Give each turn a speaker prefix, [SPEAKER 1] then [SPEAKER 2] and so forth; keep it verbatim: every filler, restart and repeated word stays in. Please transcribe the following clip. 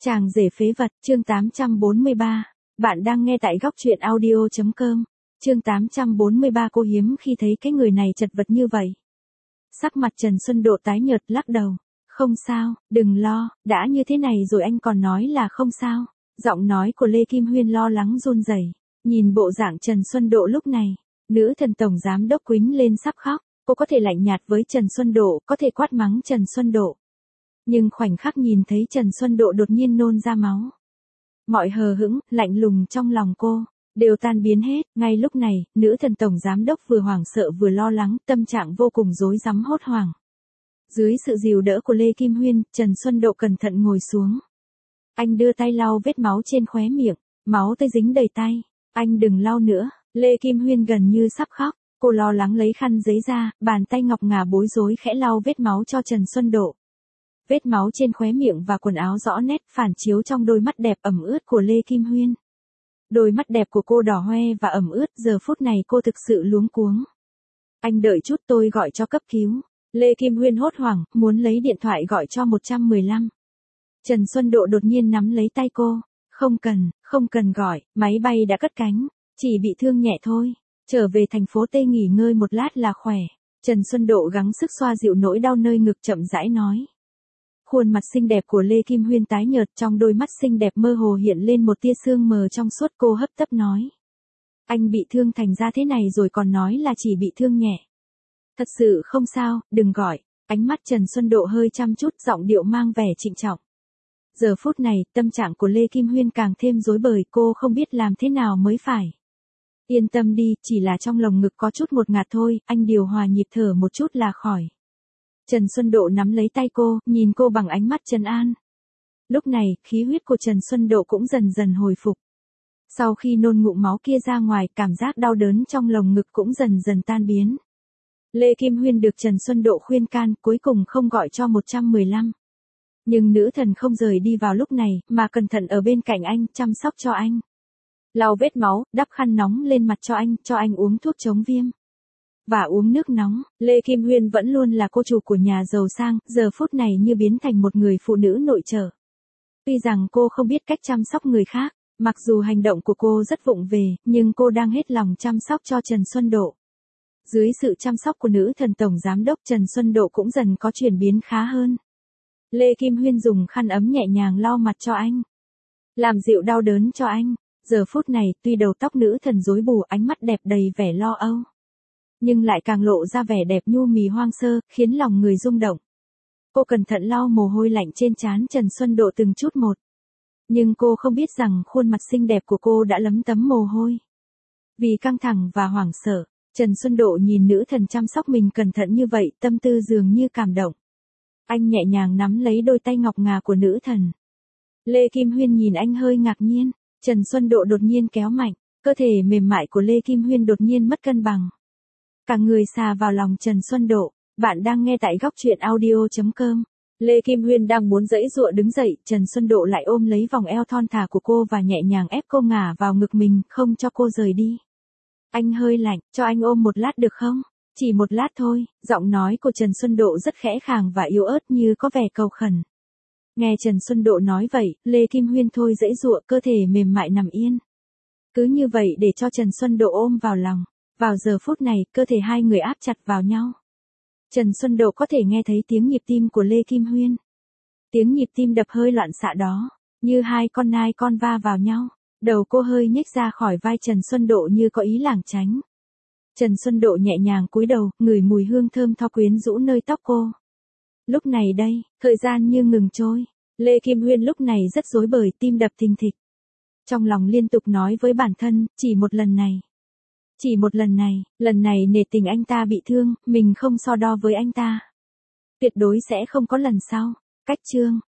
[SPEAKER 1] Chàng rể phế vật, chương tám trăm bốn mươi ba. Bạn đang nghe tại góc truyện audio chấm com. Chương tám trăm bốn mươi ba. Cô hiếm khi thấy cái người này chật vật như vậy. Sắc mặt Trần Xuân Độ tái nhợt lắc đầu. Không sao, đừng lo, đã như thế này rồi anh còn nói là không sao. Giọng nói của Lê Kim Huyên lo lắng run rẩy. Nhìn bộ dạng Trần Xuân Độ lúc này, nữ thần tổng giám đốc quýnh lên sắp khóc. Cô có thể lạnh nhạt với Trần Xuân Độ, có thể quát mắng Trần Xuân Độ. Nhưng khoảnh khắc nhìn thấy Trần Xuân Độ đột nhiên nôn ra máu. Mọi hờ hững, lạnh lùng trong lòng cô, đều tan biến hết. Ngay lúc này, nữ thần tổng giám đốc vừa hoảng sợ vừa lo lắng, tâm trạng vô cùng rối rắm hốt hoảng. Dưới sự dìu đỡ của Lê Kim Huyên, Trần Xuân Độ cẩn thận ngồi xuống. Anh đưa tay lau vết máu trên khóe miệng, máu tươi dính đầy tay. Anh đừng lau nữa, Lê Kim Huyên gần như sắp khóc. Cô lo lắng lấy khăn giấy ra, bàn tay ngọc ngà bối rối khẽ lau vết máu cho Trần Xuân Độ. Vết máu trên khóe miệng và quần áo rõ nét phản chiếu trong đôi mắt đẹp ẩm ướt của Lê Kim Huyên. Đôi mắt đẹp của cô đỏ hoe và ẩm ướt, giờ phút này cô thực sự luống cuống. Anh đợi chút, tôi gọi cho cấp cứu. Lê Kim Huyên hốt hoảng, muốn lấy điện thoại gọi cho một một năm. Trần Xuân Độ đột nhiên nắm lấy tay cô. Không cần, không cần gọi, máy bay đã cất cánh, chỉ bị thương nhẹ thôi. Trở về thành phố T nghỉ ngơi một lát là khỏe. Trần Xuân Độ gắng sức xoa dịu nỗi đau nơi ngực chậm rãi nói. Khuôn mặt xinh đẹp của Lê Kim Huyên tái nhợt, trong đôi mắt xinh đẹp mơ hồ hiện lên một tia sương mờ trong suốt. Cô hấp tấp nói. Anh bị thương thành ra thế này rồi còn nói là chỉ bị thương nhẹ. Thật sự không sao, đừng gọi. Ánh mắt Trần Xuân Độ hơi chăm chút, giọng điệu mang vẻ trịnh trọng. Giờ phút này, tâm trạng của Lê Kim Huyên càng thêm rối bời, cô không biết làm thế nào mới phải. Yên tâm đi, chỉ là trong lồng ngực có chút một ngạt thôi, anh điều hòa nhịp thở một chút là khỏi. Trần Xuân Độ nắm lấy tay cô, nhìn cô bằng ánh mắt trấn an. Lúc này, khí huyết của Trần Xuân Độ cũng dần dần hồi phục. Sau khi nôn ngụm máu kia ra ngoài, cảm giác đau đớn trong lồng ngực cũng dần dần tan biến. Lê Kim Huyên được Trần Xuân Độ khuyên can, cuối cùng không gọi cho một một năm. Nhưng nữ thần không rời đi vào lúc này, mà cẩn thận ở bên cạnh anh, chăm sóc cho anh. Lau vết máu, đắp khăn nóng lên mặt cho anh, cho anh uống thuốc chống viêm. Và uống nước nóng. Lê Kim Huyên vẫn luôn là cô chủ của nhà giàu sang, giờ phút này như biến thành một người phụ nữ nội trợ. Tuy rằng cô không biết cách chăm sóc người khác, mặc dù hành động của cô rất vụng về, nhưng cô đang hết lòng chăm sóc cho Trần Xuân Độ. Dưới sự chăm sóc của nữ thần tổng giám đốc, Trần Xuân Độ cũng dần có chuyển biến khá hơn. Lê Kim Huyên dùng khăn ấm nhẹ nhàng lau mặt cho anh, làm dịu đau đớn cho anh. Giờ phút này, tuy đầu tóc nữ thần rối bù, ánh mắt đẹp đầy vẻ lo âu, nhưng lại càng lộ ra vẻ đẹp nhu mì hoang sơ, khiến lòng người rung động. Cô cẩn thận lau mồ hôi lạnh trên trán Trần Xuân Độ từng chút một. Nhưng cô không biết rằng khuôn mặt xinh đẹp của cô đã lấm tấm mồ hôi. Vì căng thẳng và hoảng sợ, Trần Xuân Độ nhìn nữ thần chăm sóc mình cẩn thận như vậy, tâm tư dường như cảm động. Anh nhẹ nhàng nắm lấy đôi tay ngọc ngà của nữ thần. Lê Kim Huyên nhìn anh hơi ngạc nhiên. Trần Xuân Độ đột nhiên kéo mạnh, cơ thể mềm mại của Lê Kim Huyên đột nhiên mất cân bằng. Cả người xà vào lòng Trần Xuân Độ. Bạn đang nghe tại góc truyện audio chấm com. Lê Kim Huyên đang muốn giãy giụa đứng dậy, Trần Xuân Độ lại ôm lấy vòng eo thon thả của cô và nhẹ nhàng ép cô ngả vào ngực mình, không cho cô rời đi. Anh hơi lạnh, cho anh ôm một lát được không? Chỉ một lát thôi. Giọng nói của Trần Xuân Độ rất khẽ khàng và yếu ớt như có vẻ cầu khẩn. Nghe Trần Xuân Độ nói vậy, Lê Kim Huyên thôi giãy giụa, cơ thể mềm mại nằm yên. Cứ như vậy để cho Trần Xuân Độ ôm vào lòng. Vào giờ phút này, cơ thể hai người áp chặt vào nhau. Trần Xuân Độ có thể nghe thấy tiếng nhịp tim của Lê Kim Huyên. Tiếng nhịp tim đập hơi loạn xạ đó, như hai con nai con va vào nhau. Đầu cô hơi nhếch ra khỏi vai Trần Xuân Độ như có ý lảng tránh. Trần Xuân Độ nhẹ nhàng cúi đầu, ngửi mùi hương thơm tho quyến rũ nơi tóc cô. Lúc này đây, thời gian như ngừng trôi. Lê Kim Huyên lúc này rất rối bời, tim đập thình thịch. Trong lòng liên tục nói với bản thân, chỉ một lần này. Chỉ một lần này, lần này nể tình anh ta bị thương, mình không so đo với anh ta. Tuyệt đối sẽ không có lần sau. Cách chương.